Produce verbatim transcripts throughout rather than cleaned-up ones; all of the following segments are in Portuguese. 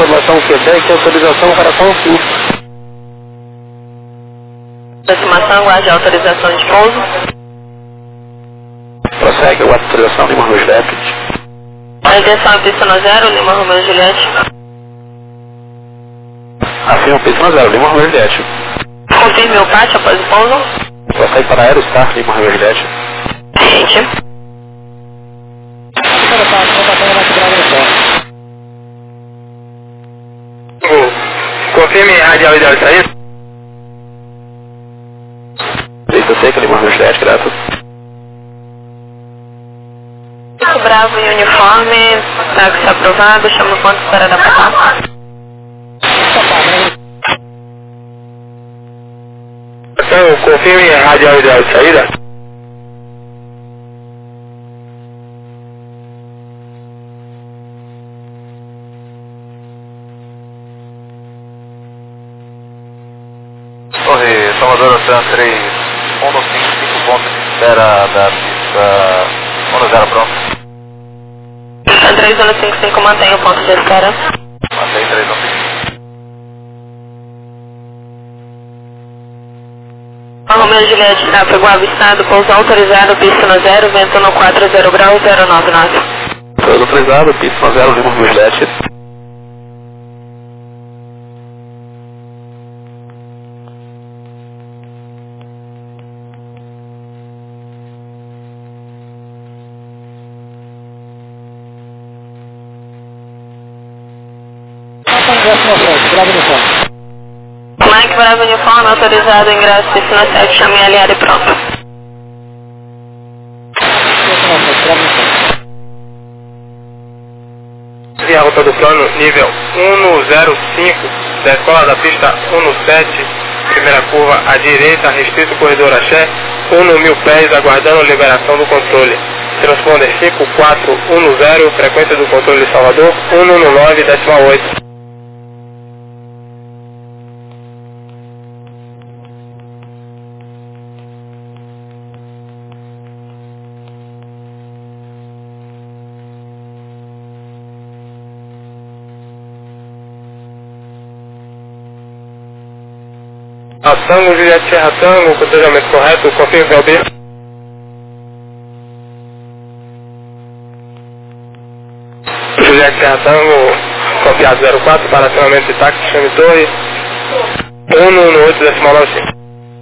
Informação Quebec, autorização para consulta. Aproximação, aguarde a autorização de pouso. Prossegue, aguarde a autorização Lima Romeo Juliette. A intenção é pista no zero, Lima Romeo Juliette. Afirma pista no zero, Lima Romeo Juliette. Confirme o pátio após o pouso. Prossegue para Aerostar, Lima Romeo Juliette. Ciente. Confirme radial ideal de saída. Pista seca, Lima Romeo Juliette, grato. Bravo e uniforme, táxi aprovado, chama o ponto para adaptar. Então, confirme radial ideal de saída. Torre Salvador Oceano três um cinco cinco pontos de espera da pista um zero pronto. três um cinco cinco, mantém o ponto de espera. Mantém três um cinco. Romeo Juliette, tráfego avistado, pouso autorizado, pista no zero, vento no quatro zero grau, zero nove nove. Pouso autorizado, pista no zero, Lima Romeo Juliette. Mike Bravo uniforme, autorizado, ingresso, pista no sete, chame aliado e pronto. E a rota do plano nível um zero cinco, da escola da pista um sete, primeira curva à direita, restrito corredor Axé, um mil pés, aguardando liberação do controle. Transponder cinco quatro um zero, frequência do controle de Salvador, um nove, decimal oito. A Tango, Juliette Serra Tango, controlhamento correto, confirme V L B. Juliette Serra Tango, copiado zero quatro, para acionamento de táxi, chame torre, um no oito, decimal nove cinco.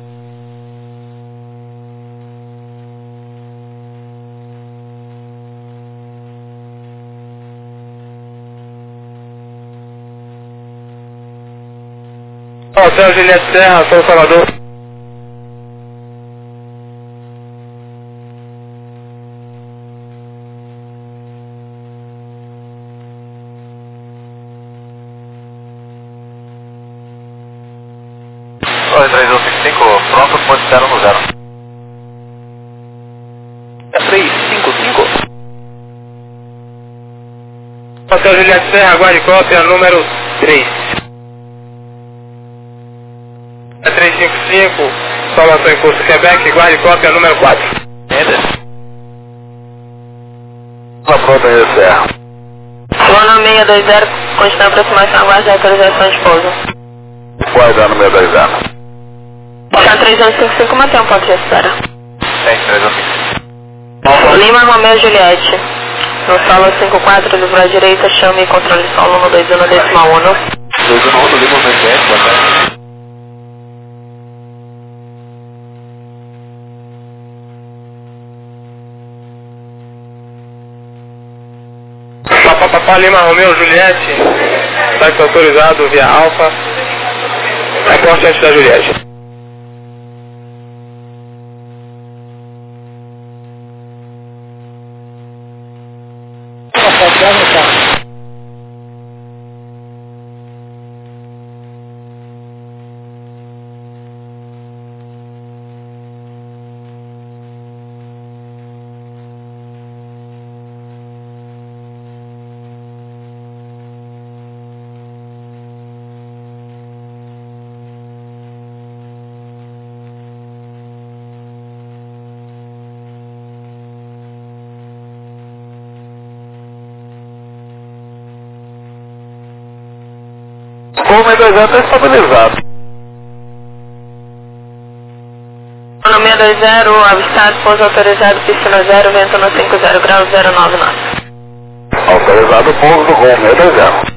Hotel Juliette Serra, São Salvador. Torre três um cinco cinco, pronto, ponto zero no zero. três cinco cinco. Hotel Juliette Serra, aguarde cópia número três. três cinco cinco, informação em curso Quebec, guarde cópia número quatro. Enter. Tá pronta aí, Serra. Plano seis dois zero, continua a aproximação, aguarde a autorização de pouso. Guardando meu dois zero. Tá três um cinco cinco, mantém o ponto de espera. Tem três um cinco. Lima Romeo Juliette. No solo cinco quatro, livro à direita, chame controle solo no dois um decimal um. dois um um, Lima Romeo Juliette, boa tarde. Papapá Lima Romeo Juliette, táxi autorizado via Alfa, reporte antes da Juliette. Gol seis dois zero está estabilizado. No seis dois zero, avistado, pouso autorizado, pista no zero, vento no cinco zero graus, zero nove knots. Autorizado o pouso do Gol seis dois zero.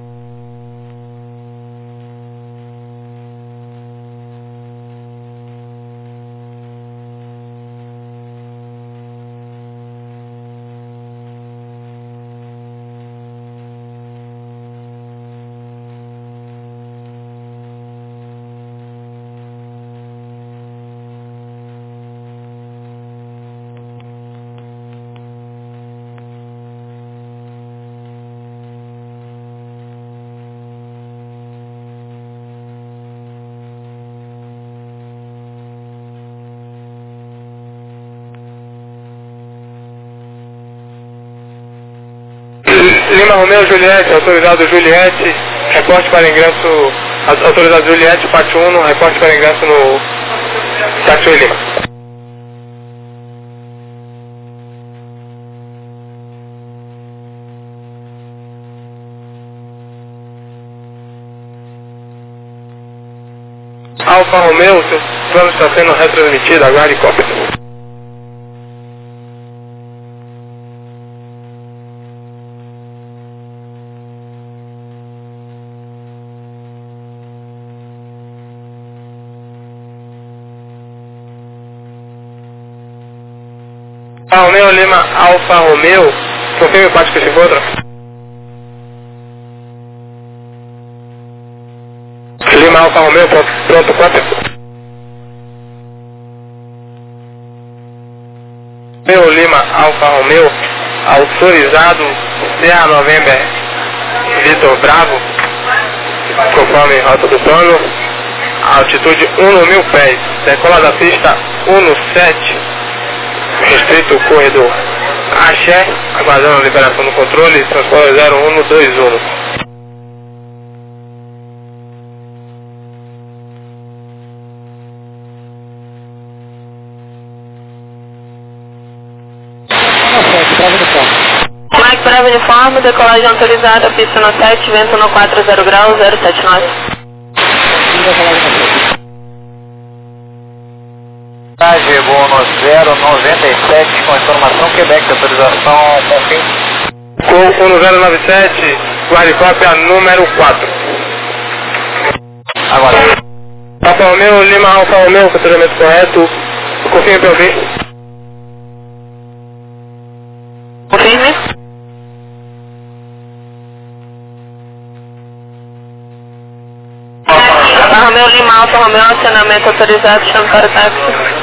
Lima Romeo Juliette, autorizado Juliette, reporte para ingresso, autorizado Juliette, parte um, reporte para ingresso no Táxi Lima. Alfa Romeo, seu plano está sendo retransmitido, aguarde cópia. Alfa Romeo Lima, Alfa Romeo, confirme o parte que se encontra. Lima, Alfa Romeo, pronto, pronto, cópia. Romeo Lima, Alfa Romeo, autorizado Serra November, Vitor Bravo, conforme rota do plano, altitude um mil pés, decola da pista um sete. Restrito o corredor Axé, aguardando a liberação do controle, transponder zero um dois um. Mike Bravo uniforme, decolagem autorizada, pista no sete, vento no quatro zero graus, zero sete knots. Bono zero noventa e sete com informação Quebec, autorização confim. Com um zero nove sete, guarde cópia número quatro. Agora. Alfa Romeo, Lima, Alfa Romeo, funcionamento correto. Confirme para ouvir. Confirme. Alfa Romeo, Lima, Alfa Romeo, acionamento autorizado, chame para o táxi.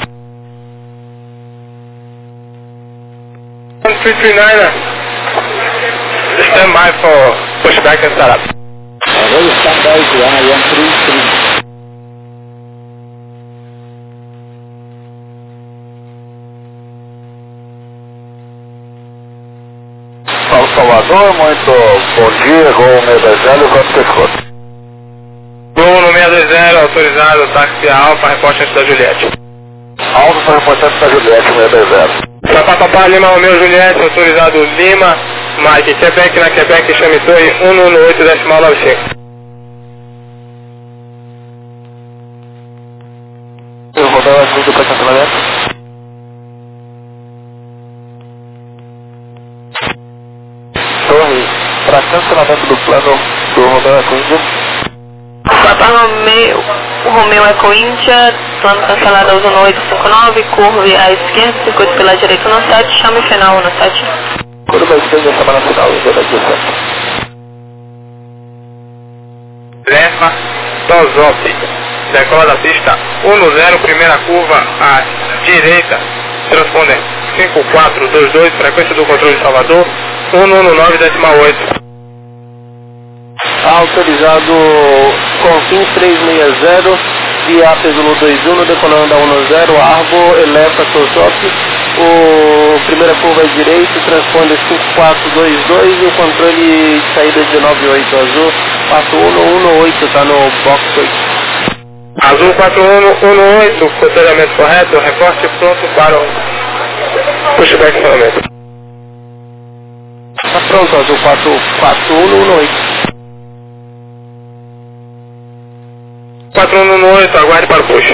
three three nine, stand by for pushback and setup. Agora stand by to one three three. Salvador, muito bom dia, Gol seis dois zero, quanto você ficou? Gol no seis dois zero, autorizado, táxi Alfa, reporte antes da Juliette. Alfa para reporte antes da Juliette, seis dois zero. Papapá, Lima Romeo Juliette, autorizado Lima, Mike, Quebec, na Quebec, chame torre um um oito decimal nove cinco. Eu vou dar o ajuda para cancelamento. Torre, para cancelamento do plano do Romeo Eco Índia. Papa Romeo, Romeo Eco Índia, plano cancelado ao um oito cinco nove, curve à esquerda, circuito pela direita no sete, chame final no sete. Curva à esquerda, chama na final, e daqui o sete. Leva, Tosop, decola da pista um zero, primeira curva à direita, transponder cinco quatro dois dois, frequência do controle de Salvador, um um nove decimal oito. Autorizado Confim três seis zero, via Pesulo dois um, decolando da um zero, Arbo, Elefa, Tosop, o primeira curva à direita, transponder cinco quatro dois dois e o controle de saída dezenove oito azul, quatro um um oito, está no box oito. Azul quatro um um oito, funcionamento correto, reporte pronto para o pushback funcionamento. Está pronto, Azul quatro um um oito. quatro um um oito, aguarde para o push.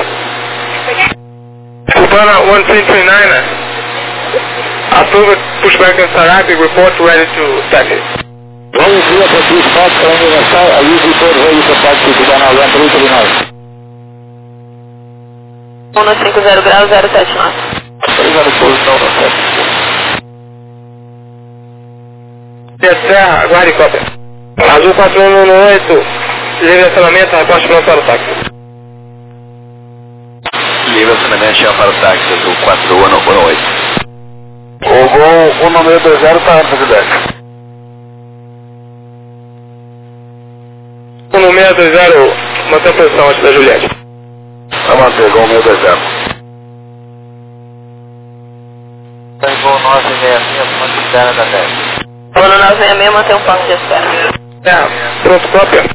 Cubana one three three nine, approve pushback in Sarapi, report ready to taxi. Bom dia, Francisco Fox, Colônia Universal, a Luiz Vitor Reis, para taxi Cubana one three three nine. um cinco zero graus zero sete nove. Autorizado posição no sete. Serra, aguarde cópia. Azul quatro um um oito, livre acionamento, reporte pronto para o táxi. Livre acionamento, chama para o táxi, Azul quatro um um oito. O voo um seis dois zero está antes de dez. um seis dois zero, mantém a posição antes da Juliette. Vai manter, voo um seis dois zero. Tem voo nove seis seis, ponto de espera da dez. Voo no nove seis seis, mantém um ponto de espera. É, pronto, cópia.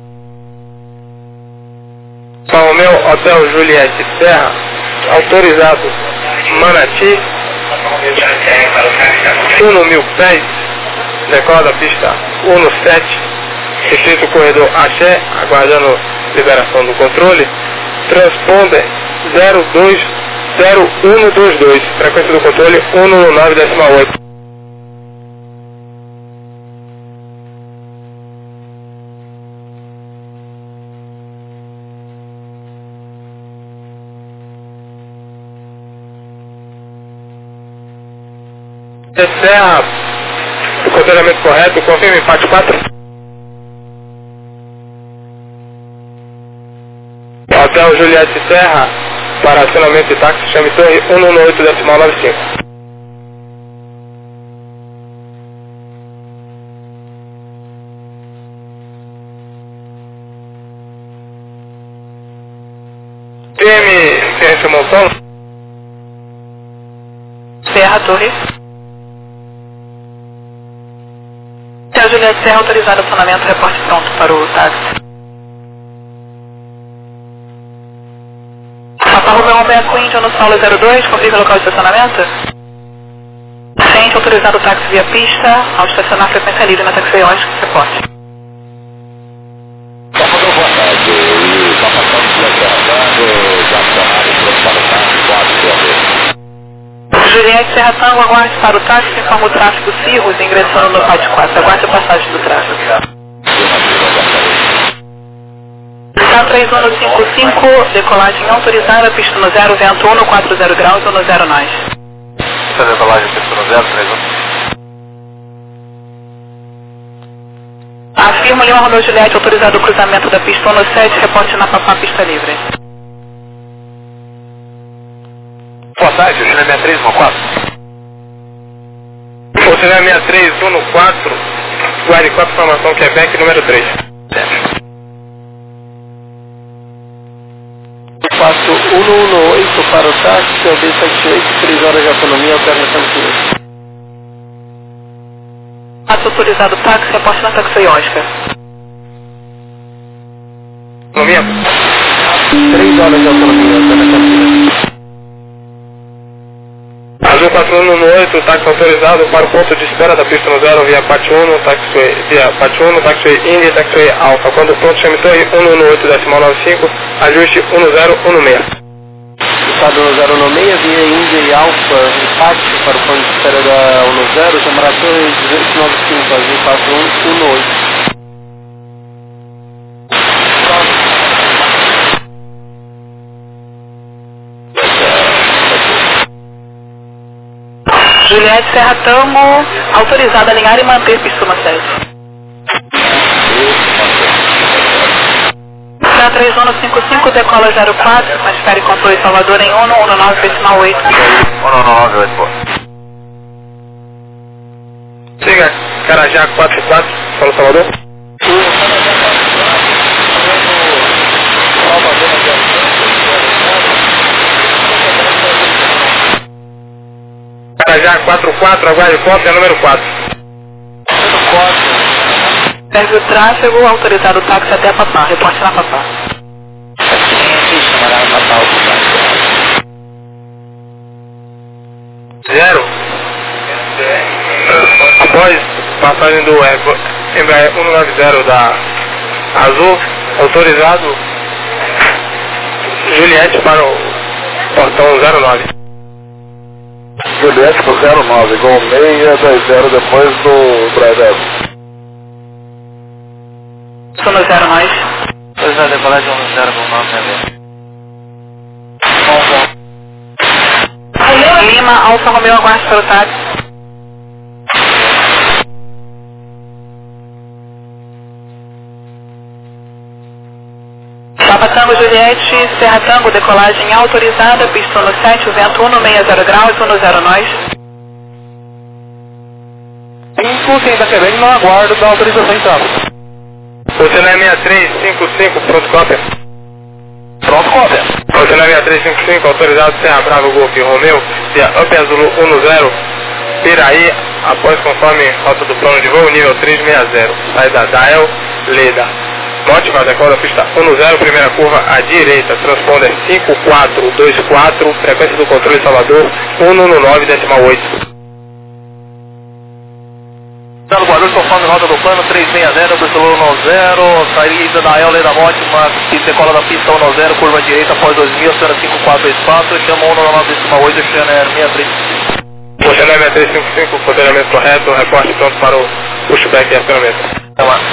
Palmel Hotel Juliette Serra, autorizado Manati, um mil pés, decola da pista um sete, distrito corredor Axé, aguardando liberação do controle, transponder zero dois zero um dois dois, frequência do controle um um nove decimal oito. Serra, o controlamento correto, confirme empate quatro. Hotel Juliette Serra, para acionamento de táxi, chame torre um um oito decimal nove cinco. P M, P M Montão. Serra, torre. Hotel Juliette Serra, autorizado acionamento, reporte pronto para o táxi. Papa Romeo Alberto Queen, no Saulo zero dois, confirma o local de estacionamento. Frente, autorizado o táxi via pista, ao estacionar frequência livre na taxiões, reporte. Papa do boa tarde, e Papa Santos Leandro, já acionado, pronto para o táxi, quatro quilômetros. Juliette Serra Tango, aguarde para o táxi, informa o tráfego Cirrus, ingressando no Pátio quatro. Aguarde a passagem do tráfego. K três um cinco cinco, decolagem autorizada, pista no zero, vento um, quatro zero graus, um zero nós. Essa decolagem, pista no zero, três um. Afirma Lima Romeu Juliette, autorizado o cruzamento da pista um sete, reporte na Papá, pista livre. Boa tarde, o Chile seis três um quatro. O Chile seis três um quatro, guarde quatro, formação Quebec, número três. Passo um um um oito para o táxi, O B sete oito, três horas de autonomia, alternação cinco. Passo autorizado o táxi, reporte na taxi Oscar. Autonomia? três horas de autonomia, alternação cinco. Azul quatro um um oito, táxi autorizado para o ponto de espera da pista no zero via Pátio um, taxiway, via Pátio um, taxiway Indy, taxiway Alfa. Quando pronto, chame torre um um oito decimal nove cinco, ajuste um zero um seis. Estado no zero um seis, via Índia e Alfa, empate para o ponto de espera da um zero, chamará torre duzentos e noventa e cinco, Azul quatro um um oito. Juliette Serra Tango, autorizado a alinhar e manter pista no sete. K três um cinco cinco, decola zero quatro, mas espere controle Salvador em um um nove decimal oito. um um nove oito, pô. Siga Carajá quatro quatro, São Salvador. Carajá quatro quatro, aguarde cópia número quatro. Serve o tráfego, autorizado o táxi até a Papá, reporte na Papá. Zero. Após passagem do Embraer cento e noventa da Azul, autorizado Juliette para o portão zero nove. Juliette para o zero nove, Gol seis dois zero depois do Drive. Estou no zero nove. Pois é, decolagem um zero Gol nove, né? Lima, Alfa Romeo, aguarde pelo táxi. Papa Tango Juliette, Serra Tango, decolagem autorizada, pista no sete, vento um no sessenta graus, um no zero nós. cinco, quem está querendo, não aguardo da autorização então. Oceanária sessenta e três cinquenta e cinco, pronto cópia. Pronto, cópia. Oceanária sessenta e três cinquenta e cinco, autorizado Serra Bravo Golf Romeu, via Up Azul um zero, Piraí, após conforme rota do plano de voo, nível trezentos e sessenta, saída Dael, Leda. Norte, vai decola pista um zero, primeira curva à direita, transponder cinco quatro dois quatro, frequência do controle Salvador, cento e nove, decimal oito. Estado Guarulhos, conforme rota do plano, trezentos e sessenta, Bristol um zero, saída da El da Morte, decola da pista um zero, curva direita, após dois mil, Oceana cinco quatro dois quatro, chama um nove, decimal oito, Oceana sessenta e três cinquenta e cinco. Oceanária sessenta e três cinquenta e cinco, posicionamento correto, reporte pronto para o pushback e acionamento. Tá lá.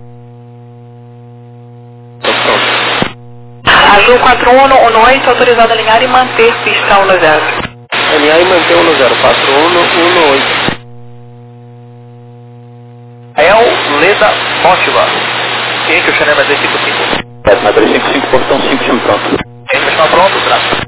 Azul quatro um um oito, autorizado a alinhar e manter pista um zero. Alinhar e manter um zero, quatro um um oito. El Leda Motiva. Quem que o Chanel vai dizer cinco cinco? Oceanária três cinco cinco, portão cinco, chama pronto. Quem está pronto, traço.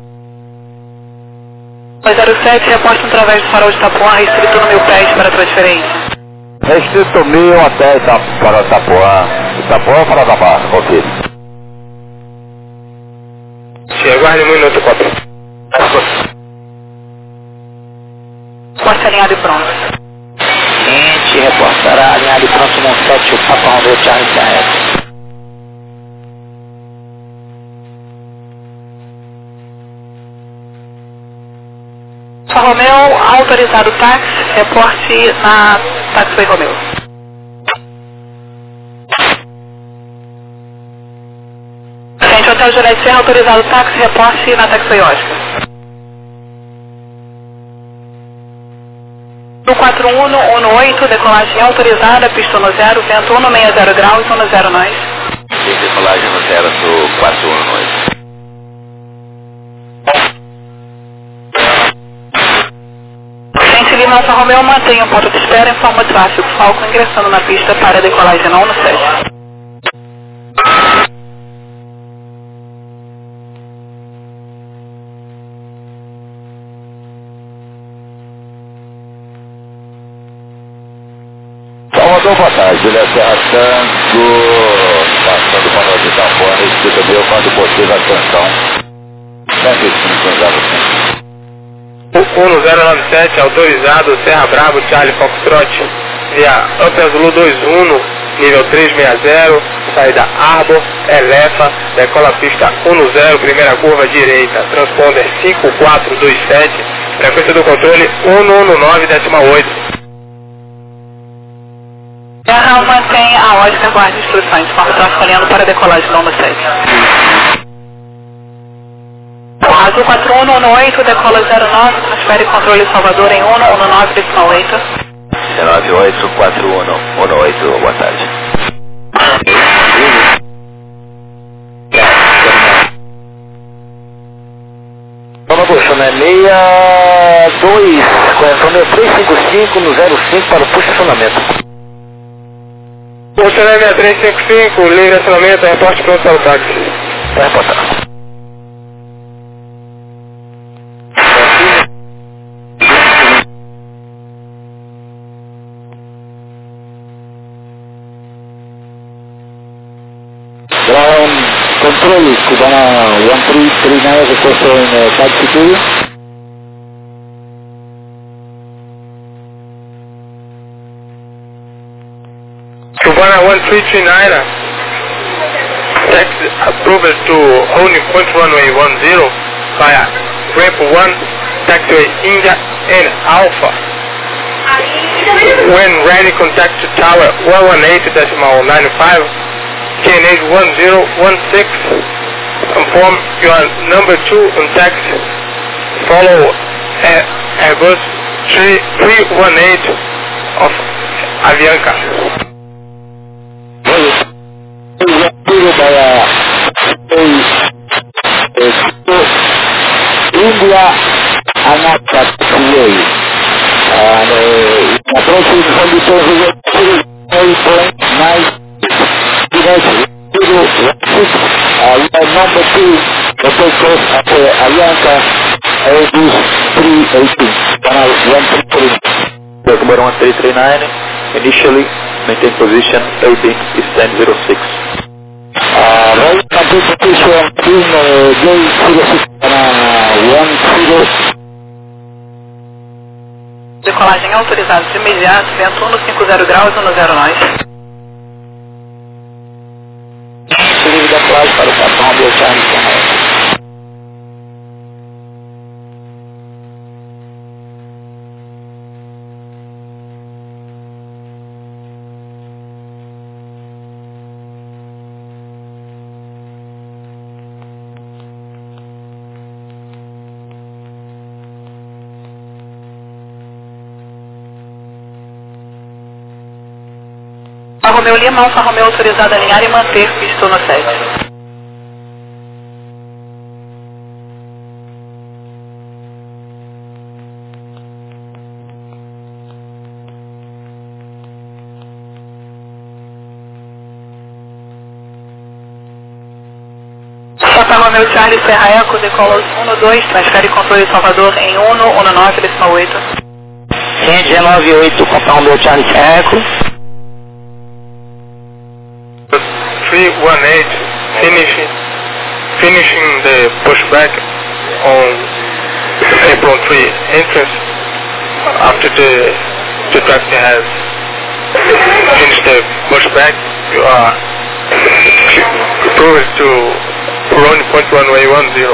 dois zero sete, reporte através do farol de Itapuã, restrito no mil pés para transferência. Restrito mil até Ita- para Itapuã. Itapuã para da barra, ok. Se aguarde um minuto, cópia. Porta alinhado e pronto. Gente, reportará alinhado e pronto no sete, o Papa Romeo Charlie Sérgio. Alfa Romeo, autorizado táxi, reporte na Taxiway Romeo. Gente, Hotel Juliette Serra, autorizado táxi, reporte na Taxiway Oscar. No quatro um um oito, decolagem autorizada, pista no zero, vento um no sessenta graus, um no zero nós. Decolagem no zero do quatro um um oito. Gente Lima, Alfa Romeo, mantenha o ponto de espera, informa o tráfego Falcon ingressando na pista para decolagem não no sete. Salvador, boa tarde. Juliette Serra Tango, passando para nós de Itapuã, respeita meu quando possível atenção. cento e cinco zero cinco. um zero nove sete, autorizado Serra Bravo, Charlie Foxtrot, via Up Azul dois um, nível trezentos e sessenta, saída Arbor, Elefa, decola pista um zero, primeira curva direita, transponder cinco quatro dois sete, frequência do controle cento e nove, decimal oito. Serra mantém a Oscar, guarde instruções, informa o tráfego alinhando para decolagem não no sete. Azul quatro um um oito, decola zero nove, transfere controle Salvador em um um nove, decimal oito. nove oito quatro um um oito, boa tarde. Vamos puxa, né? seis dois, correção três cinco cinco no zero cinco para o posicionamento. Oceanária três cinco cinco, livre acionamento, reporte pronto para o táxi. Vai reportar. Ground control, Cubana one three three nine, request in uh, taxi two. Cubana one three three nine, taxi approval to holding point runway one zero via ramp one, taxiway India and Alpha. When ready, contact tower one one eight decimal nine five, K N H one zero one six, inform your number two in text. Follow a- Airbus three one eight of Avianca. India Anata Way. Approaching from the eight point nine. Uh, we are number two, the takeoff at uh, Avianca Airbus three eighteen. one three three. Number one three three nine, initially maintain position, eighteen is ten zero six. Uh, right, complete position in uh, J zero six one zero. Decolagem autorizada de imediato, vento um cinquenta graus, um zero nós. Livre da classe para o patrão Beltrame Canal. Alfa Romeo Lima, Alfa Romeo autorizada a alinhar e manter pista no sete. Alfa Romeo Charlie Serra Eco, decola um dois, transfere controle de Salvador em um um nove, decimal oito. cento e dezenove oito, Alfa Romeo Charlie Serra Eco. three one eight, finishing, finishing the pushback on April three entrance after the, the taxi has finished the pushback. You are approved to run point runway one zero.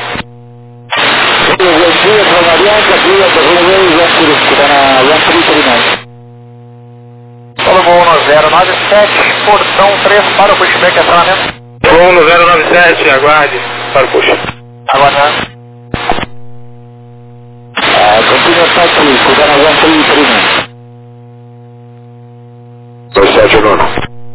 um zero nove sete, portão três para o pushback, acionamento. um zero nove sete, aguarde para o push. Aguardando. Continua taxi, Cubana one three three nine. dois sete nono.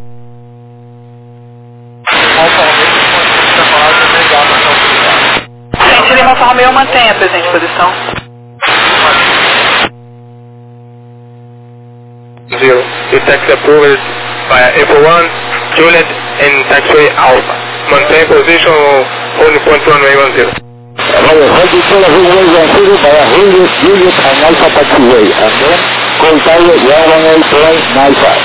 Gente, Lima, Alfa Romeo mantém a presente posição. Zero. The taxi approved by April one, Juliet and taxiway Alpha. Maintain position on point runway one zero. Hold the tail of runway one zero by a Juliet, Juliet and Alpha taxiway, and then call tower one one eight point nine five.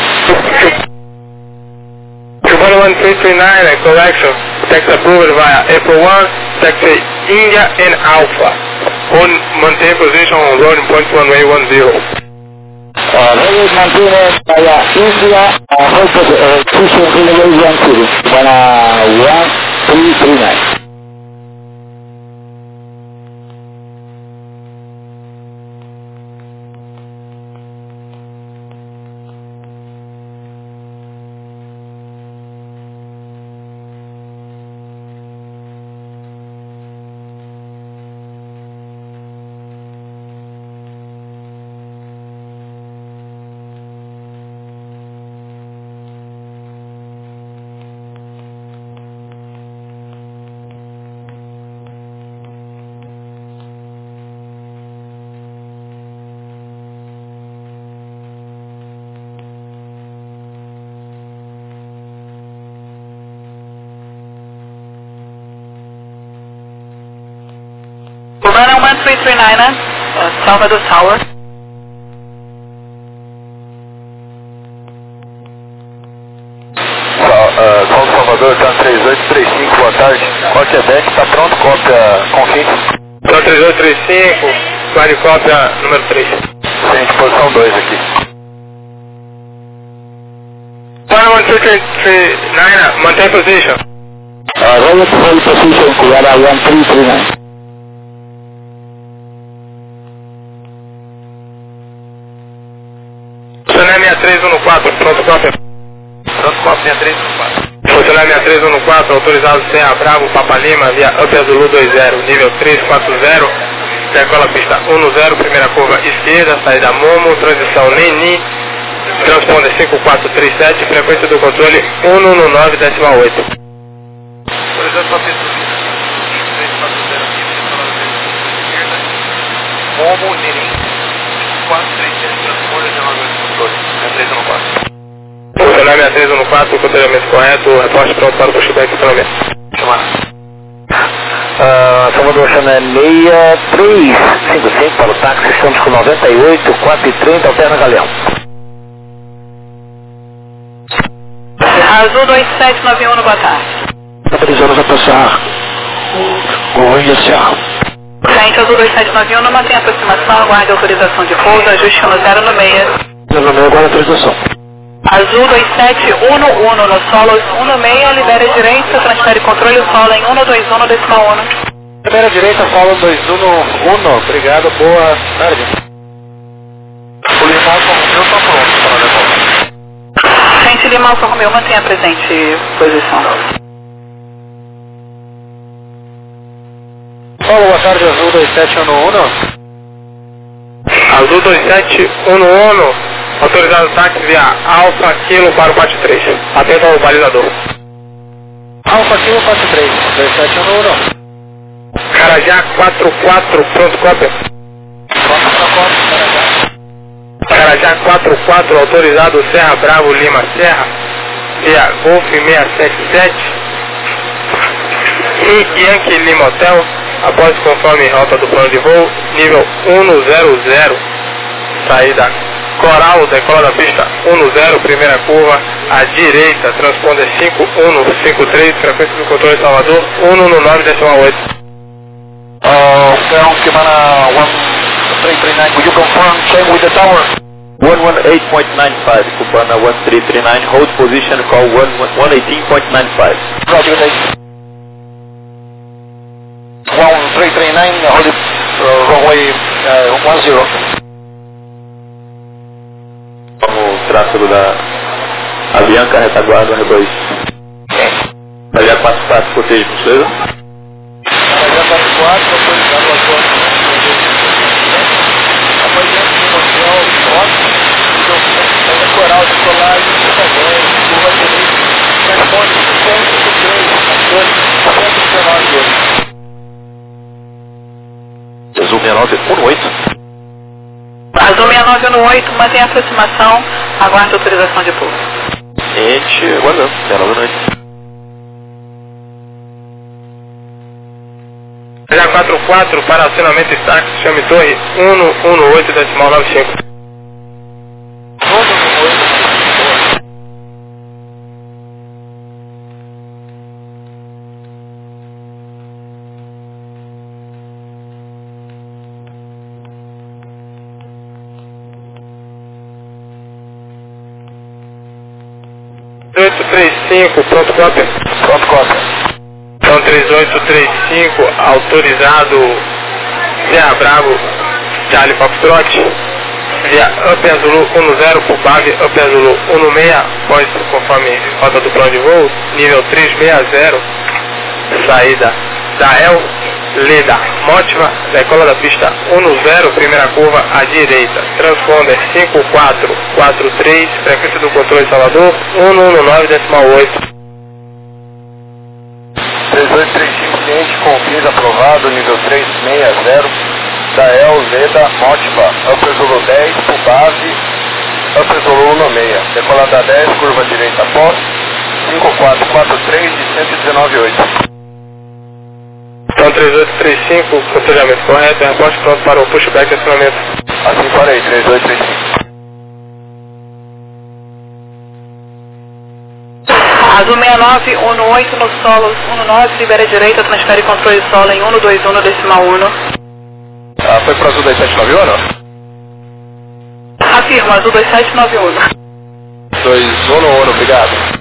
Cubana one three three nine, correction. Taxi approved via April one, taxi India and Alpha. On maintain position on rolling point runway one zero. Runway maintained by India, uh, hold position runway one zero, one three three nine. Cubana one three three nine, uh, Salvador Tower. Paulo Salvador, tá três oito três cinco, boa tarde. Quebec, tá pronto, cópia confim. Então três oito três cinco, guarde cópia número três. Sim, posição dois aqui. one two three three nine, maintain position. Uh, Royal hold position, Cubana one three three nine. Funcionário sessenta e três um quatro, pronto cópia. Pronto, cópia três um quatro. Funcionário seis três um quatro, autorizado Serra Bravo, Papa Lima, via Up Zulu dois zero, nível três quatro zero, decola pista um zero, primeira curva esquerda, saída Momo, transição Neni, transponder cinco quatro três sete, frequência do controle um um nove decimal oito. Autorizado para pista três quatro zero, esquerda, Momo, Neni, quatro três sete, transponder dezenove oito, controle, seis três um quatro. Funcionar seis três um quatro, controlamento correto, reporte pronto para o pushback pelo menos. Chamar. Uh, Salvador Chané seis três cinco cinco para o táxi, estamos com noventa e oito, quatro e trinta, alterna Galeão. Azul dois sete nove um, boa tarde. três horas a passar. Goiânia Serra. Frente Azul dois sete nove um, não mantém aproximação, aguarde autorização de pouso, ajuste no zero no meia. zero no meia, aguarda autorização. Azul dois sete um um no solo um no meia, libera direita, transfere controle solo em um dois um decimal um. Primeira direita, solo dois um um, obrigado, boa tarde. O Lima Alfa Romeo está pronto para a devolta. Frente Lima Alfa Romeo, mantenha presente posição. Solo, boa tarde, Azul dois sete um um. Azul dois sete um um, autorizado táxi via Alfa Kilo para o pátio três. Atento ao balizador. Alfa Kilo pátio três, dois sete um um. Carajá quatro quatro, pronto, cópia. Pronto para cópia, Carajá. Carajá quatro quatro, autorizado Serra Bravo Lima Serra, via Golf seiscentos e setenta e sete. E Yankee Lima Hotel, após conforme rota do plano de voo, nível um zero zero, saída Coral, decola da pista um zero, primeira curva, à direita, transponder cinco um cinco três, frequência do controle Salvador, um um nove decimal oito. Uh, Film Kimana one three three nine, will you confirm, same with the tower? one one eight point nine five, Cubana one three three nine, hold position, call one eighteen point nine five. Roger, thank one three three nine, hold it, uh, runway uh, one zero. O tráfego da Avianca, retaguarda, R dois. Maria quatro quatro, proteja, por favor. Maria quatro quatro, autorizado a sua. Após dentro do hotel, ótimo, coral de solar, curva direita, transpone cento e cinquenta e três, cento e dezenove hoje. Azul sessenta e nove um oito. Azul seis nove um oito, mantém a aproximação, aguarde autorização de pouso. Gente, aguardando, sessenta e nove um oito. Carajá quatro quatro, para acionamento e táxi, chame torre um um oito decimal nove cinco. oito três cinco, pronto, cópia. Pronto, cópia. Então três oito três cinco, autorizado Serra Bravo, Charlie Foxtrot, via Up Zulu um zero, Pubave, Up Zulu um seis, após conforme rota do plano de voo, nível trezentos e sessenta, saída da El, Leda, Motiva, decola da pista um zero, primeira curva à direita, transponder cinco quatro quatro três, frequência do controle Salvador, um um nove decimal oito. três oito três cinco, cliente com P I S aprovado, nível três seis zero, da El, Leda, Motiva, Upper Zulu dez, Pubave, Upper Zulu um seis, decolada dez, curva direita após, cinco quatro quatro três e cento e dezenove oito. Então três oito três cinco, controlhamento correto, reporte pronto para o pushback e acionamento. Assim farei, três oito três cinco. Azul seis nove um oito no solo um nove, libera direita, transfere controle solo em um dois um decimal um. Ah, foi para Azul dois sete nove um, não? Afirma, Azul dois sete nove um. dois um um, obrigado.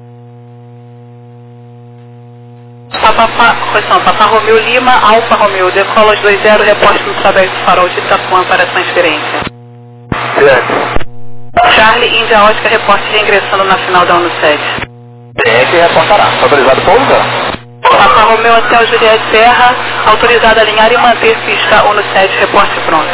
Papa, correção, Papa Romeu Lima, Alfa Romeu, decola os dois zero, reporte no Trabalho do Farol de Itapuã para transferência. Certo. Charlie, Índia Ótica, reporte reingressando na final da ONU sete. É que reportará. Autorizado pousar. Papa Romeu Hotel Juliette Serra, autorizado a alinhar e manter pista um no sete, reporte pronto.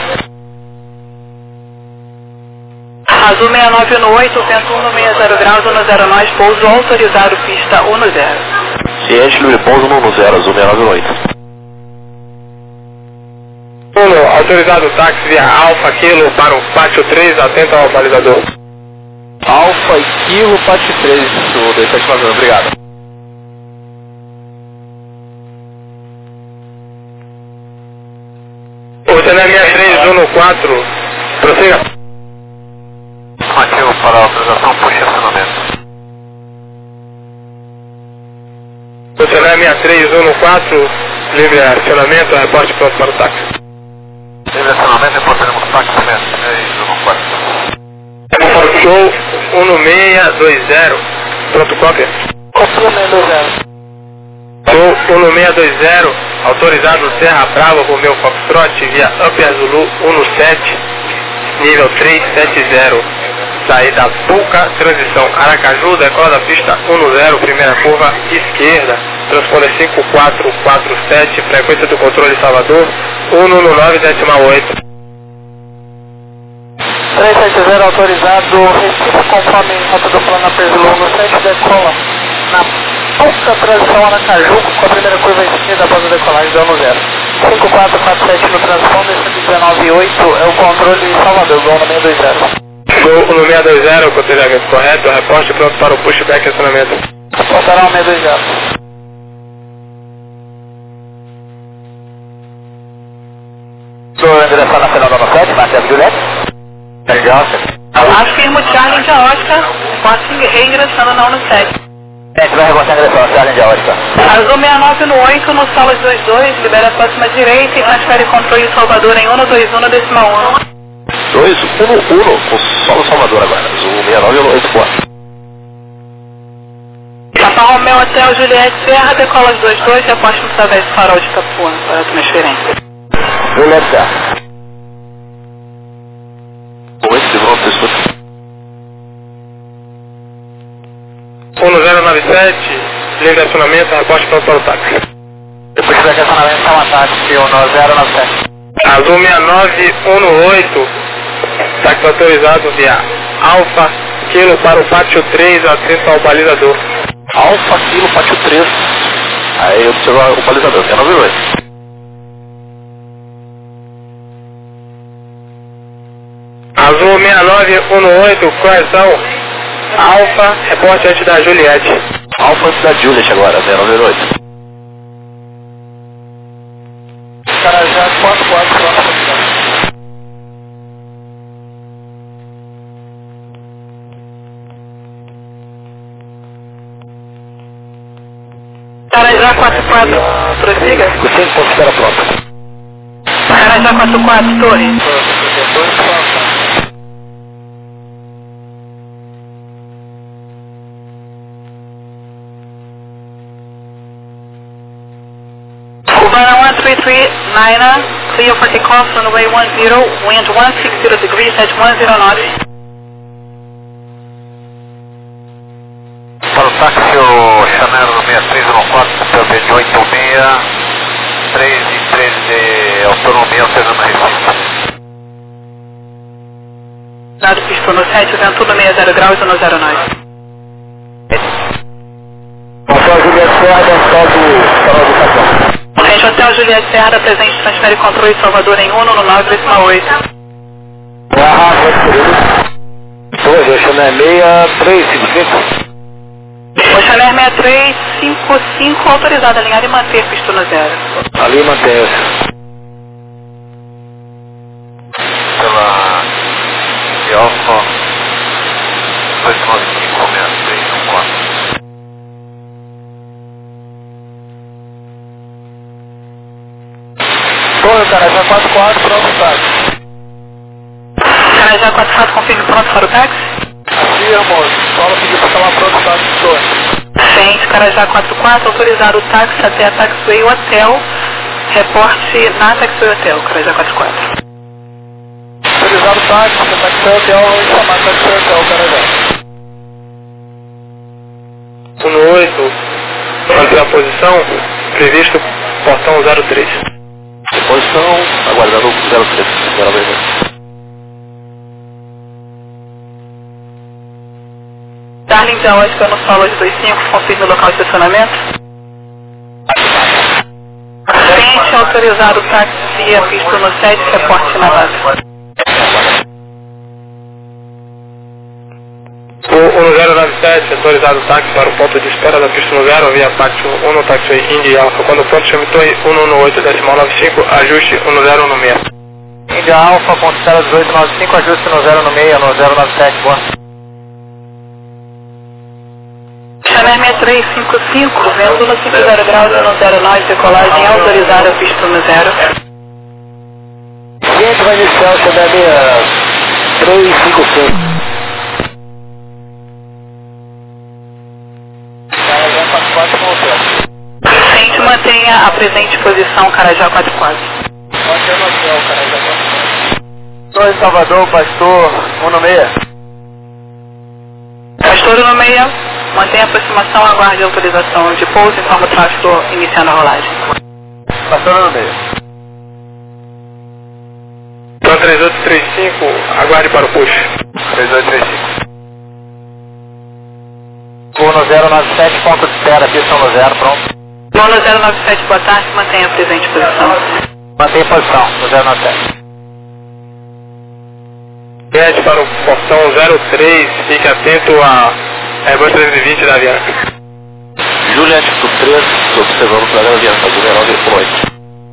Azul sessenta e nove um no oito, vento um no sessenta graus, um no zero nós, pouso autorizado, pista um no zero. Ciente, Luiz, pouso um no zero, Azul sessenta e nove um oito. um, autorizado táxi via Alfa Kilo para o pátio três, atento ao balizador. Alfa e Kilo, pátio três, o dois sete nove um, obrigado. Oceané sessenta e três um no quatro, prossiga. Ativo para a autorização, puxa acionamento. Oceané sessenta e três um no quatro, livre acionamento, reporte pronto para o táxi. Livre acionamento, reportaremos táxi três um no quatro. Show um no seis dois zero, pronto cópia. Confirma dois zero. Show um no seis dois zero, autorizado Serra Brava por meu Foxtrot via Up Azulu um no sete, nível três sete zero. Saída Puca, transição Aracaju, decola da pista um no zero, primeira curva esquerda, transponder cinco quatro quatro sete, frequência do controle Salvador, um no nove decimal oito. três sete zero autorizado, Recife conforme rota do plano Perzulu no sete, decola na Puca, transição Aracaju, com a primeira curva esquerda após a decolagem do um no zero. cinco quatro quatro sete no transponder, cento e dezenove oito é o controle Salvador, gol no seis dois zero. Gol no seis dois zero, controlhamento correto, reporte pronto para o pushback acionamento. Reportará o seis dois zero. Estou em direção nacional da sete, Marcelo Juliette. Afirmo Charlie de Oscar, Watting reingressando na um no sete. A gente vai reportar em direção a Charlie de Oscar. Azul sessenta e nove no oito, no Solas dois dois, libera a próxima direita e transfere controle Salvador em um no dois um no decimal um. dois um um, com solo Salvador agora. Azul sessenta e nove um oito quatro. Papa Romeu Hotel Juliette Serra, decola os dois dois, reposta no Través Farol de Itapuã para a transferência. Juliette Serra. oito, livrou o texto. um no zero nove sete, livre acionamento, reporte pronto para o táxi. Depois do acionamento, é um ataque um no zero nove sete. Azul sessenta e nove um no oito, táxi autorizado via Alfa Kilo para o pátio três, atento ao balizador. Alfa Kilo, pátio três. Aí observa o balizador, que é nove oito. Azul sessenta e nove um no oito, correção Alfa, reporte antes da Juliette. Alfa antes da Juliette agora, zero nove oito. Carajá quatro quatro quatro. Carajá quatro quatro, prossiga. Você considera pronto. Carajá quatro quatro, torre. Cubana one three three niner, clear for takeoff, runway one zero, wind one sixty degrees at one zero knots. Para o táxi, o Chanel sessenta e três um quatro, P B de oito seis, três e três de autonomia, alterando Recife. Dado pista no sete, vento no sessenta graus e no zero nove. Hotel Juliette Serra, da do Farol de Itapuã. Corrente Hotel Juliette Serra, presente, transfere controle Salvador em um no nove decimal oito. Ah, muito querido. Hoje, Chanel seis três cinco cinco. O Chanel sessenta e três cinco cinco, autorizado a alinhar e manter pista no zero. Ali mantém-se. Pela Alfa dois nove cinco seis três um quatro. Oi, Carajá quatro quatro, pronto, táxi. Carajá quatro quatro, confirme pronto para o táxi. Afirmo, solo pediu para falar pronto, táxi, Torre. Frente, Carajá quatro quatro, autorizado o táxi até a Taxiway Hotel. Reporte na Taxiway Hotel, Carajá quatro quatro. Autorizado o táxi, até Taxiway Hotel, vamos chamar Taxiway Hotel, Carajá. um no posição, previsto portão zero três. Posição, aguardando o zero três. zero três. Darling Diaótica no solo de dois cinco, confirme o local de estacionamento. Frente autorizado táxi a pista no sete, reporte na base. O um zero nove sete, autorizado táxi para o ponto de espera da pista no zero, via táxi um, táxi Indy Alfa. Quando pronto, chame torre um um oito, decimal nove cinco, ajuste um zero no seis. Indy Alfa, ponto de espera dezoito nove cinco, ajuste no zero no seis, no zero nove sete, boa. Chanel seis três cinco cinco, vendo no cinco zero graus, no zero nove, decolagem autorizada, pista no zero. Gente, vai iniciar o Chanel três cinco cinco. Frente, mantenha a presente posição, Carajá quatro quatro. Torre Salvador, Pastor um no seis. Pastor no meia, mantenha a aproximação, aguarde a autorização de pouso, informa o tráfego iniciando a rolagem. Pastor no seis. Então três oito três cinco, aguarde para o push. três oito três cinco. Vou no zero nove sete, ponto de espera, pista no zero, pronto. Voo no zero nove sete, boa tarde, mantenha a presente posição. Mantenha posição, no zero nove sete. Pede para o portão zero três, fique atento a Airbus trezentos e vinte da Avianca. Juliette do três, observando o programa Avianca do nove oito.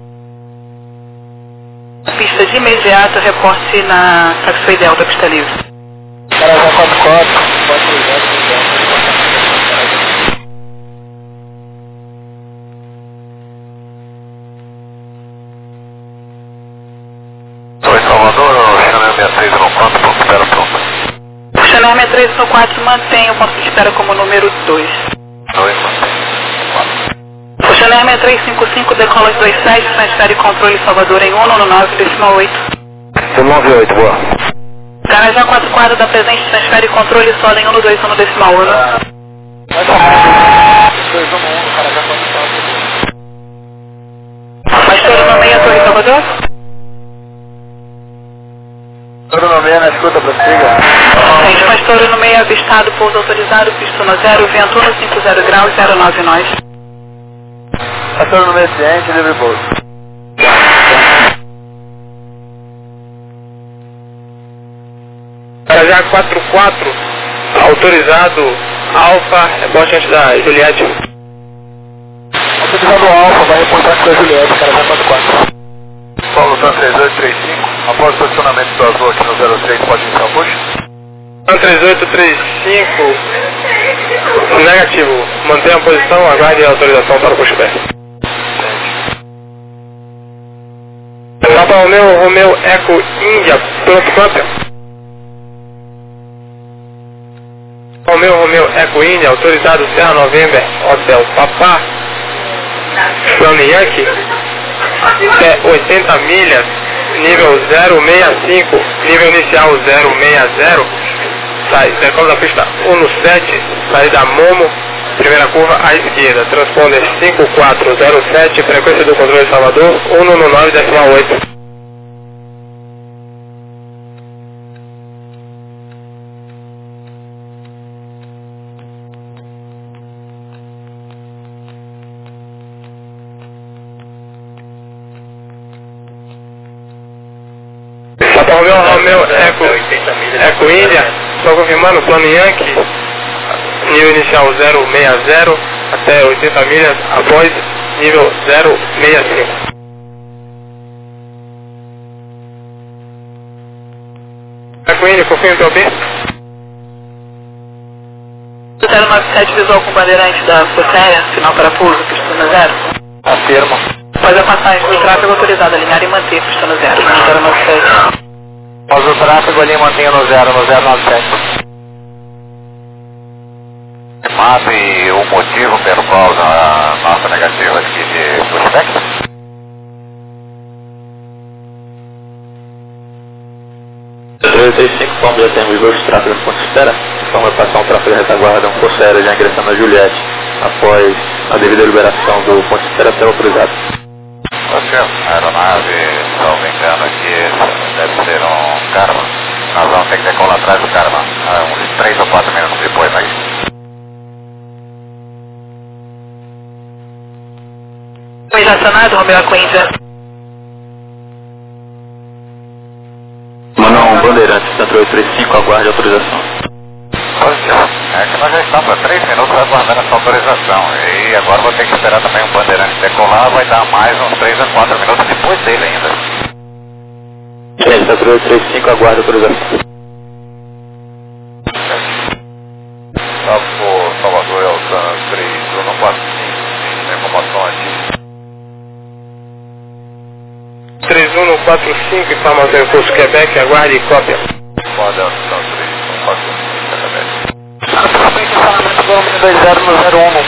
Pista de imediato, reporte na taxi Delta, pista livre. Carajá quatro quatro, quatro zero. Salvador, o Chanel seis três no quatro, ponto de espera pronto. O Chanel seis três no quatro mantém o ponto de espera como número dois. dois, mantém. O Chanel seis três cinco cinco decola de dois sete, transfere controle Salvador em um no nove, decimal oito. nove oito, boa. Carajá quatro quatro da presente, transfere controle solo em um no dois um no decimal um. Pastor no meia, Torre Salvador. Pastor no seis, na escuta, prossiga. Frente, Pastor no meio, avistado, pouso autorizado, pista no zero, vento no cinco zero graus, zero nove nós. Pastor no seis, ciente, livre pouso. Carajá quatro quatro, autorizado Alfa, rebote antes da Juliette. Autorizado Alfa, vai reportar com a Juliette, Carajá quatro quatro. Paulo Tan três oito três cinco, após o posicionamento do azul aqui no zero três, pode iniciar o push? três oito três cinco, negativo, mantenha a posição, aguarde a autorização para o pushback. Papa Romeo, Romeo Eco Índia, pronto, câmbio. Romeo, Romeo Eco Índia, autorizado Serra November, Hotel Papá, Plano Yankee, é oitenta milhas, nível zero seis cinco, nível inicial zero seis zero, sai, decola da pista um no sete, saída Momo, primeira curva à esquerda, transponder cinco quatro zero sete, frequência do controle Salvador, um no nove, decimal oito. Romeo, Romeo, Eco, Eco Índia, só confirmando, plano Yankee, nível inicial zero seis zero, até oitenta milhas, após nível zero seis cinco. Eco Índia, confirma o P O B? zero nove sete, visual com bandeirante da Força Aérea, sinal para pouso, pista no zero. Afirma. Após a passagem do tráfego autorizado, alinhar e manter, pista no zero, zero nove sete. Após o tráfego ali, mantenha no zero, no zero nove sete. Sabe o motivo pelo qual a nossa negativa aqui de pushback? três três cinco, como já temos dois tráfegos de ponto de espera, então vai passar um tráfego de retaguarda, um Força Aérea já ingressando na Juliette, após a devida liberação do ponto de até autorizado. Oscar, a aeronave, se não me engano aqui, deve ser um Karma. Nós vamos ter que decolar atrás do Karma, uns três ou quatro minutos depois, né? Foi acionado, Romeu Aquinza. Mano, Bandeirantes, Centro oito três cinco, aguarde autorização. Oscar, é que nós já estamos há três minutos aguardando essa autorização. E agora vou ter que esperar também um Bandeirante decolar, vai dar mais uns três a quatro minutos depois dele ainda. Centro oito três cinco, aguarde autorização. Salvo Salvador, Elsan, três um quatro cinco, informação aqui. três um quatro cinco, informação em curso Quebec, aguarde cópia. Pode, Elsan, três um quatro cinco, Quebec. Atualmente falamento volume dois zero no zero um.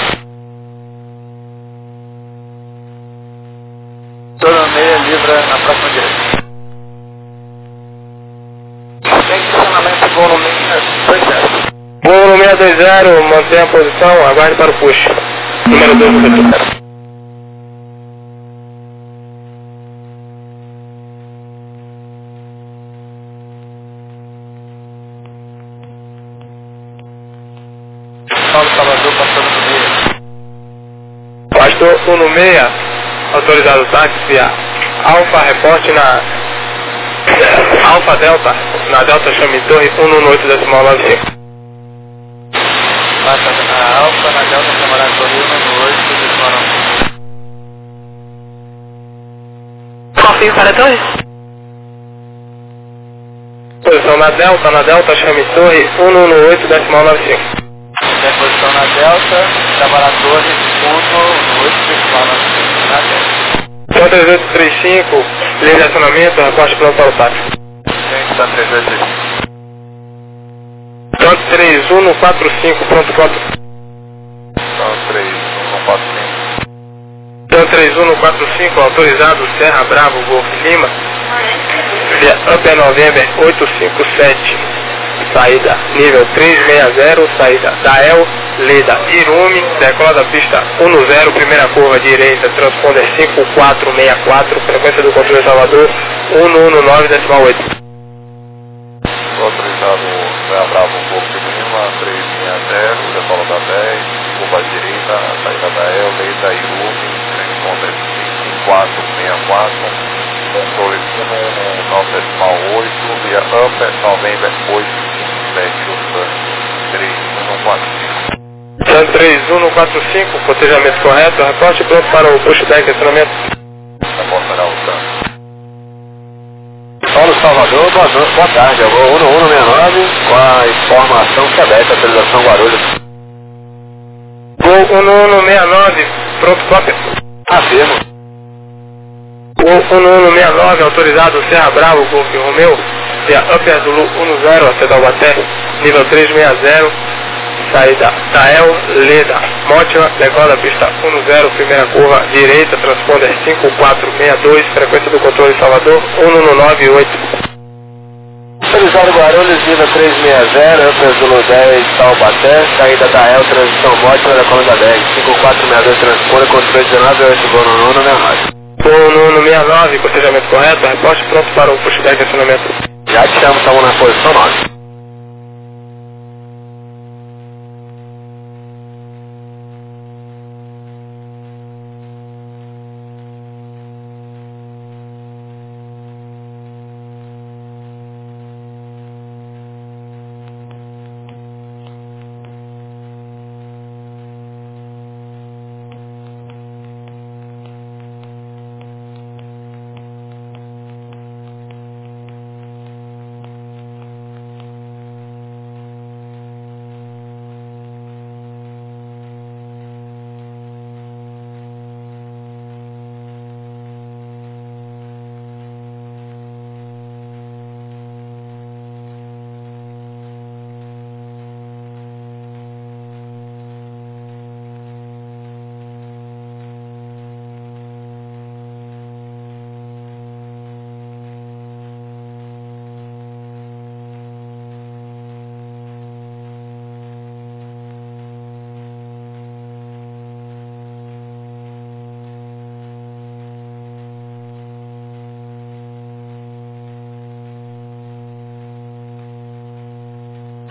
Dona meia Libra na próxima direção. Posicionamento volume dois zero. Voo seis dois zero, mantenha a posição, aguarde para o push. Número dois do setor. Paulo Salvador passando no meio. Pastor um no seis, autorizado táxi via Alfa, reporte na Alfa Delta, na Delta Chame Torre um um oito decimal nove cinco. Passa na Alfa, na Delta Camarada Torre um um oito decimal nove cinco. Confio para dois. Posição na Delta, na Delta Chame Torre um um oito decimal nove cinco. Tem posição na Delta, Camarada Torre um um oito decimal nove cinco na Delta. Então três oito três cinco, linha de acionamento, reporte pronto para o táxi. Gente, tá três oito três cinco. Então três um quatro cinco, pronto quatro. Então, três um quatro cinco. Então três um quatro cinco, autorizado Serra Bravo, Golf Lima, via Upper November oito cinco sete, saída nível trezentos e sessenta, saída Dael, Leda, Irume, decola da pista um zero, primeira curva direita, transponder cinco quatro seis quatro, frequência do controle Salvador um um nove decimal oito. Autorizado Serra Bravo, Golf Lima, trezentos e sessenta, decola da dez, curva direita, saída Dael, Leda, Irume, transponder cinco quatro seis quatro, controle um nove decimal oito, via Upper November oito cinco sete, três um quatro cinco. Então três um quatro cinco, cotejamento correto, reporte pronto para o pushback, acionamento. Tá bom, será o tanto. Paulo Salvador, boa, no... boa tarde. Eu vou um um seis nove com a informação Quebec, autorização Guarulhos. Voo um um seis nove, pronto cópia. Afirmo. Voo um um seis nove, autorizado Serra Bravo, Golf Romeu, via Upper Zulu um zero, até Taubaté, nível trezentos e sessenta, saída Dael, Leda, Mótima, decola pista um zero, primeira curva direita, transponder cinco quatro seis dois, frequência do controle Salvador um um nove oito. Autorizado Guarulhos, nível trezentos e sessenta, Upper Zulu dez, Taubaté, saída Dael, transição Mótima, decola da dez, cinco quatro seis dois, transponder, controle dezenove oito, voo no um seis nove. Voo um um seis nove, cotejamento correto, reporte pronto para o pushback, acionamento. Já te chamo, estamos na posição nove.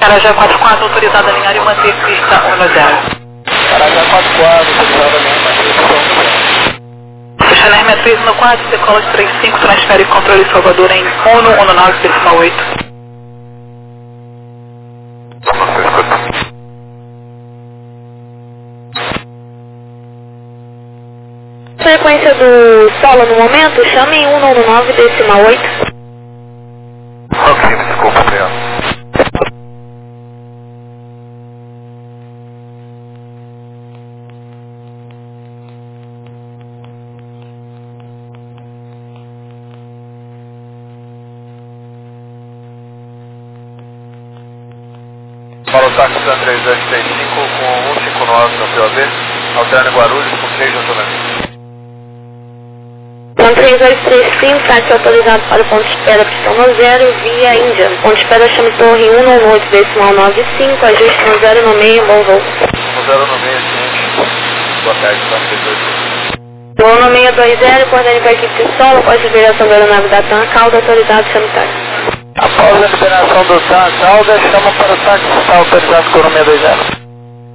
Carajá quatro quatro, autorizado a alinhar e manter pista um zero. Carajá quatro quatro, autorizado a alinhar e manter pista um zero. Chanel três um quatro, decola três cinco, transfere controle Salvador em um um nove decimal oito. Frequência do solo no momento, chame em um um nove decimal oito. Ok, desculpa, obrigado. Para o táxi da três dois três cinco com cento e cinquenta e nove no P O B, alterna Guarulhos com seis de autonomia. Então três dois três cinco, táxi autorizado para o ponto de espera pistão no zero, via Índia. Ponto de espera chame torre um um oito decimal nove cinco, ajuste no zero no meio, bom voo. No zero no meio, seguinte. Boa tarde, tá? três dois três. Voo no meio dois zero, coordenei para a equipe de solo, após a liberação da aeronave da TAM, cauda autorizado, chame táxi. Após a liberação do TAM, cauda, chama para o táxi que está autorizado com o número dois zero.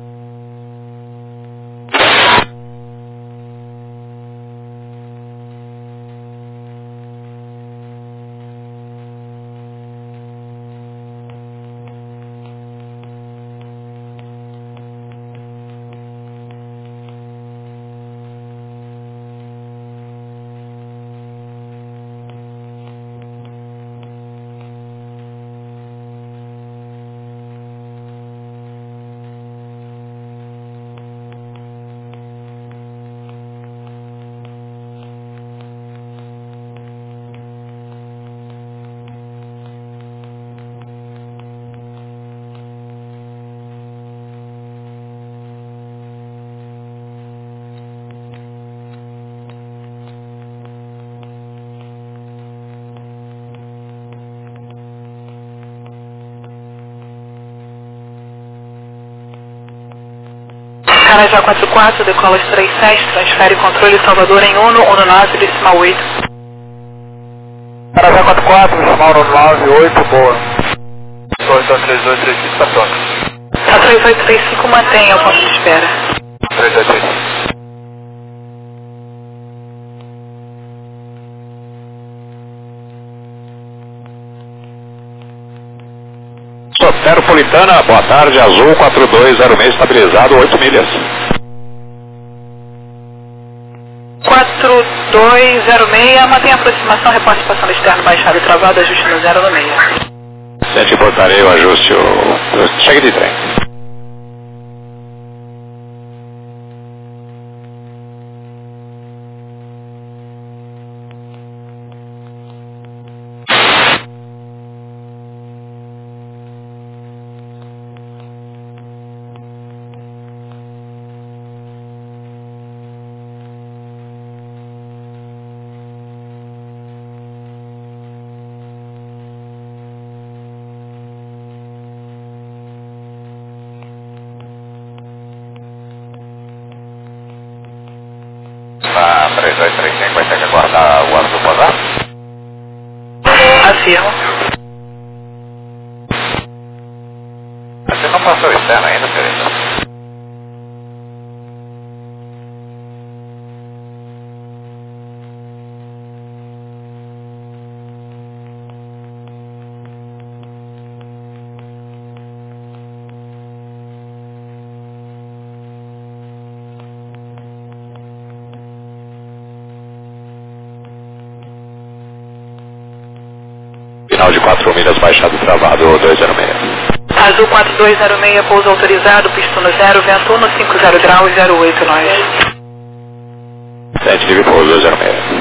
Carajá quatro quatro, decola três sete, transfere controle Salvador em um um nove decimal oito. Carajá quatro quatro, decimal nove oito, boa. Torre três dois três cinco, está pronto. Tá três oito três cinco, mantenha o ponto de espera. três dois três cinco. Metropolitana, boa tarde, Azul quatro dois zero seis, estabilizado, oito milhas. quatro dois zero seis, mantém a aproximação, reporte passando externo, baixado e travado, ajuste no zero no meio. Sente portaria, o ajuste, o... chegue de trem. Na três dois três cinco vai ter que aguardar o ano do pousar? Afirmo. Você não passou externo ainda, Teresa? Final de quatro milhas, baixado travado, dois zero seis. Azul quatro dois zero seis, pouso autorizado, pista no zero, vento um cinco zero graus, zero oito nós. Sete, livre pouso, dois zero seis.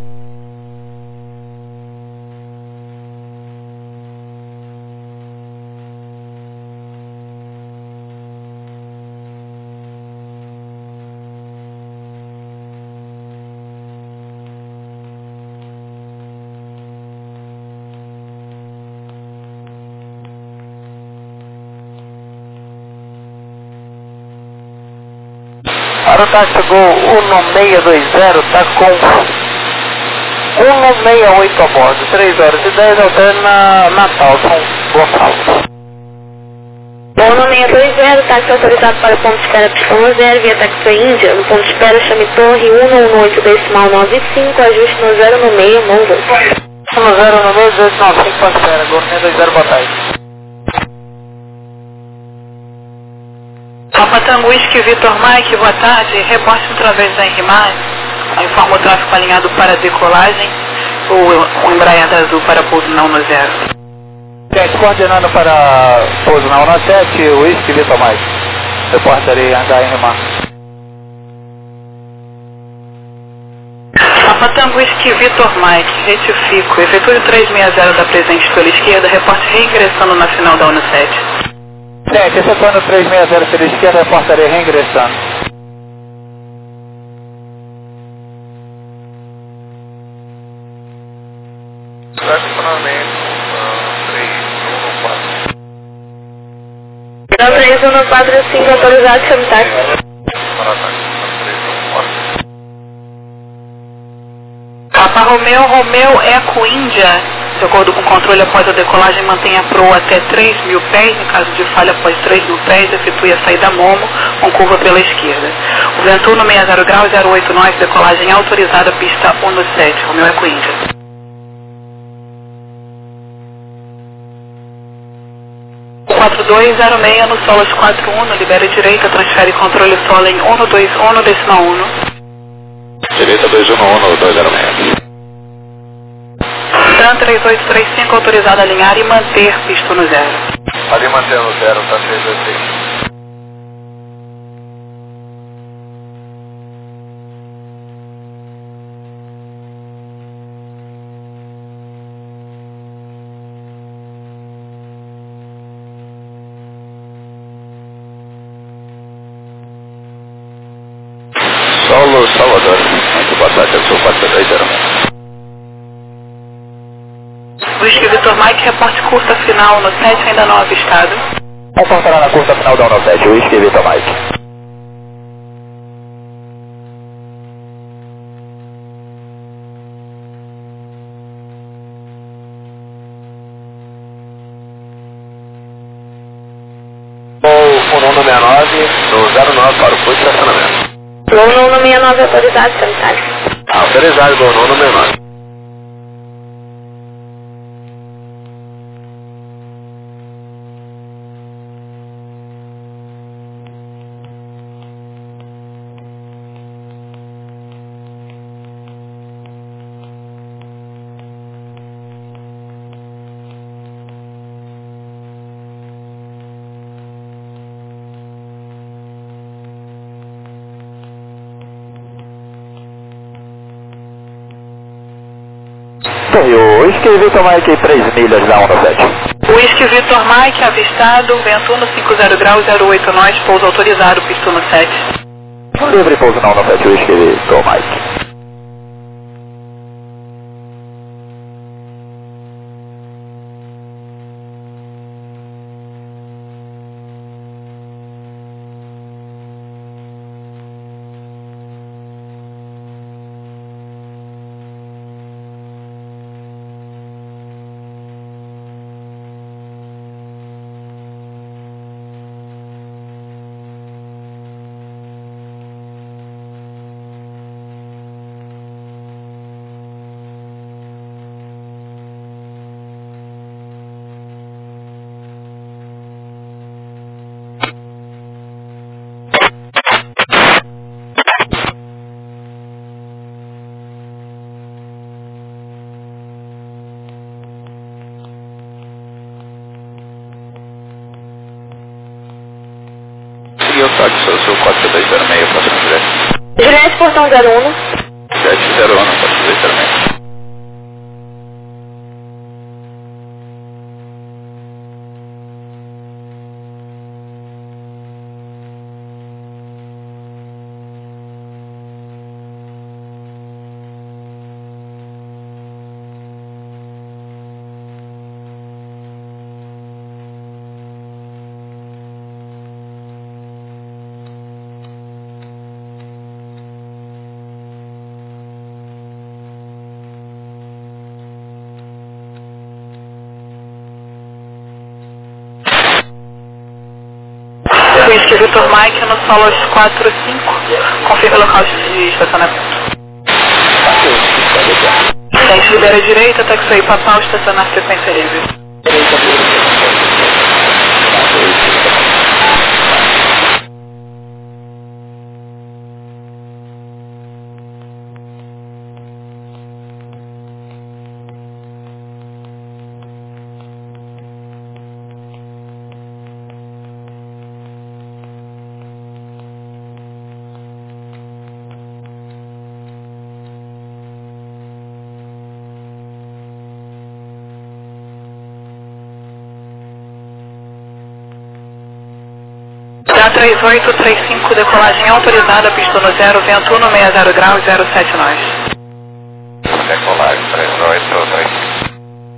Para o táxi Gol um seis dois zero, está com um seis oito a bordo, três horas e dez, alterna Natal, São Gonçalo. seis dois zero, táxi autorizado para o ponto de espera Pistão zero, via Taxi Índia, no ponto de espera chame Torre um um oito decimal nove cinco, ajuste no zero no meio, bom voo. um zero no meio, dois nove cinco, ponto de espera, Gourmet dois zero, boa tarde. Papa Tango Whisky Vitor Mike, boa tarde. Reporte através da Enrimar. Informa o tráfego alinhado para decolagem. O, o Embraer da Azul para pouso não no zero. Sete, coordenando para pouso na um sete, Whisky Vitor Mike. Repórter aí, H R Mar. Papa Tango Whisky Vitor Mike, retifico. Efetue o trezentos e sessenta da presente pela esquerda, reporte reingressando na final da ONU sete. sete, efetuando trezentos e sessenta pela esquerda, repórter aí, reingressando. Estacionamento três um quatro. três um quatro cinco, autorizado, chame táxi. Para táxi três um quatro. Papa Romeu, Romeu Eco Índia, de acordo com o controle após a decolagem, mantenha a proa até três mil pés, em caso de falha após três mil pés, efetue a saída Momo, com curva pela esquerda. O vento no sessenta graus, zero oito nove, decolagem autorizada, pista um sete, Romeu Eco Índia. quatro dois zero seis no Solas quatro um, libera direita, transfere controle solo em um dois um, decimal um. Direita dois um um, dois zero seis. Tran três oito três cinco, autorizado a alinhar e manter pista no zero. Ali mantendo zero, tá três dois seis. Solo Salvador. Muito boa tarde, eu sou o quatro dois zero seis. Whisky Vitor Mike, reporte curta final no sete, ainda não avistado. Reportará na curta final da um sete, Whisky Vitor Mike. O Nono sessenta e nove, do zero nove para o posto de estacionamento. Nono sessenta e nove, autorizado, chame táxi. Autorizado do Nono sessenta e nove. E o Whisky Vitor Mike, três milhas da um sete. Whisky Vitor Mike, avistado, vento um cinquenta graus, zero oito nove, pouso autorizado, pista no sete. Livre pouso na um sete, Whisky Vitor Mike. E eu táxi, eu sou o quatro dois zero seis, próximo direto. Juliette, portão zero um. sete zero um, quatro dois zero seis. Aqui é Vitor Mike no Solos quatro cinco. Confirme o local de estacionamento. Frente libera a direita, táxi aí papal, estacionar sequência livre. três oito três cinco, decolagem autorizada, pista no zero, vento um no sessenta graus, zero sete nós. Decolagem três oito três cinco.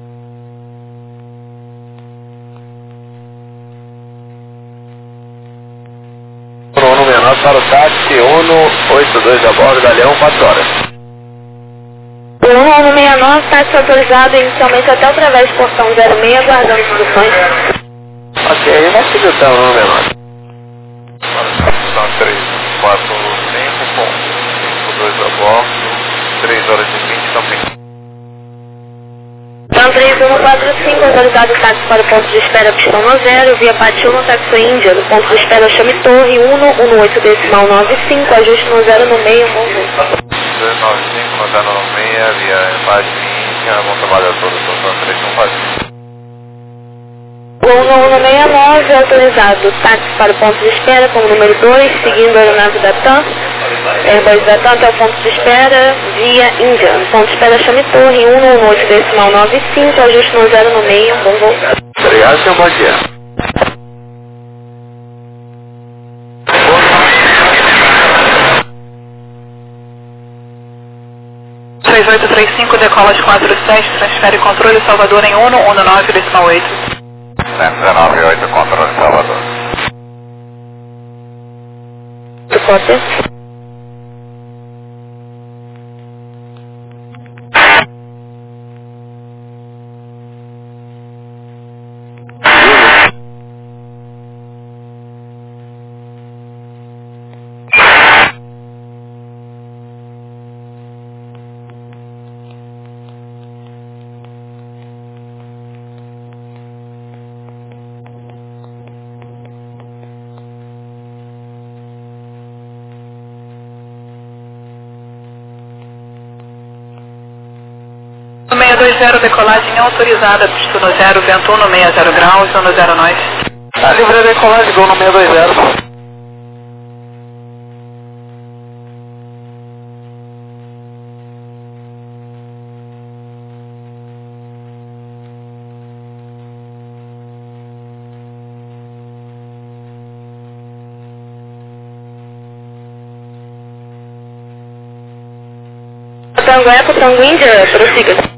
Uno menor para o táxi, um oito dois a bordo, Galeão, quatro horas. O um um seis nove, táxi autorizado inicialmente até através do portão zero seis, aguardando instruções. Ok, vai seguir o tão, um menor. São três quatro cinco com cinco dois a bordo, três horas e vinte também. Então três um quatro cinco, autorizado o táxi para o ponto de espera pistão no zero, via Patiu no táxi Índia, no ponto de espera chame Torre, um um oito decimal nove cinco, ajuste no zero no meio, bom voo. dois nove cinco no zero nove seis, via Embaixo Índia, bom trabalho a todos, são três um quatro. um um seis nove, autorizado táxi para o ponto de espera com o número dois, seguindo a aeronave da TAM, Airbus da TAM até o ponto de espera, via Índia. Ponto de espera chame Torre, um um oito decimal nove cinco, ajuste no zero no meio, bom voo. Obrigado, senhor, bom dia. três oito três cinco, decola às quatro sete, transfere controle Salvador em um um nove decimal oito. cento e dezenove oito, controle Salvador. Suporte. seis dois zero, decolagem autorizada, pista no zero, vento um no sessenta graus, um no zero nós. Tá livre a decolagem, gol no seis dois zero. Tango Eco, Tango Índia, prossiga.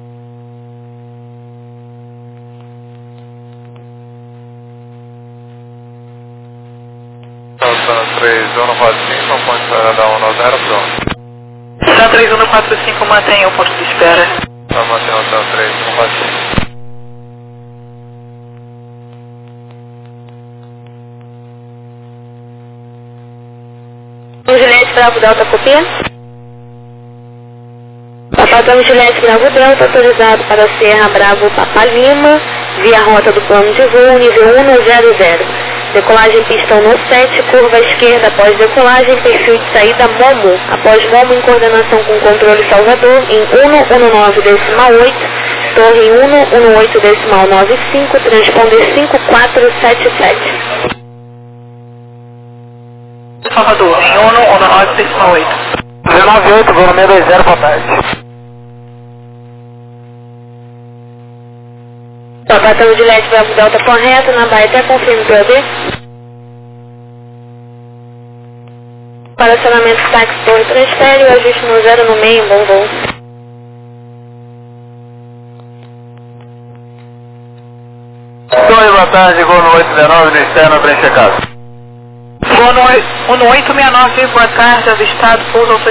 três um quatro cinco, ponto de espera da um no zero, pronto. Tá três um quatro cinco, mantenha o ponto de espera. Tá mantendo o três um quatro cinco. Juliette Bravo Delta, copia. Papadão Juliette Bravo Delta, autorizado para Serra Bravo Papa Lima, via rota do plano de voo, nível um no zero zero. Decolagem pistão no sete, curva esquerda após decolagem, perfil de saída Momo. Após Momo, em coordenação com o controle Salvador, em um um nove decimal oito, torre um um oito decimal nove cinco, transponder cinco quatro sete sete. Salvador, em um um nove decimal oito. dezenove oito, voo no seis dois zero, boa tarde. Papadão Juliette Bravo Delta correto, na Baeté, confirme P O D. Para acionamento táxi Torre transfere, o ajuste no zero no meio, bom voo. Torre, boa tarde, gol no oito dezenove, no externo, preenche a casa. Gol no oito seis nove, boa tarde, avistado, pouso